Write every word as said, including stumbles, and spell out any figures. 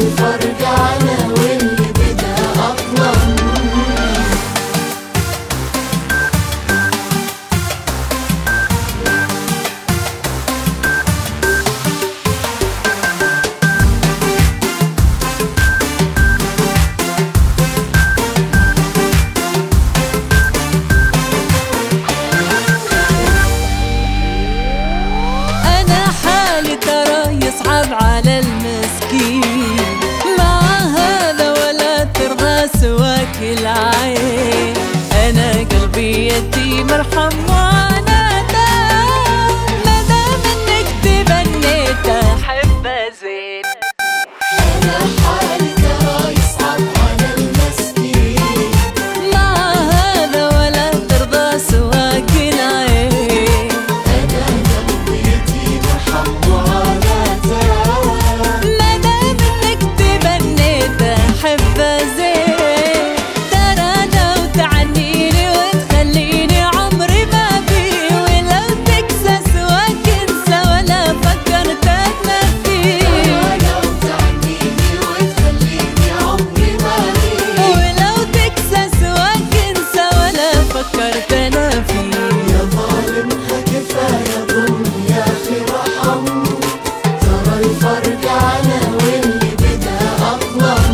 الفرق على واللي بدا أظلم. يصعب على المسكين مع هذا ولا ترضى سواك العين. أنا قلبي يتيم ارحم معاناته، ما دام انك تبنيته حبه زين. أنا حالي ترى يصعب على المسكين مع هذا ولا ترضى سواك العين. أنا قلبي يتيم ارحم معاناته، حبه زين. ترى لو تعنيني وتخليني عمري ما بيه، ولو تكسى سواك انسى ولا فكرت انا فيه. ترى لو تعنيني وتخليني عمري ما بيه، ولو تكسى سواك انسى ولا فكرت انا فيه. يا ظالمها كفاية ظلم يا أخي ارحم، ترى الفرق على واللي بدا أظلم.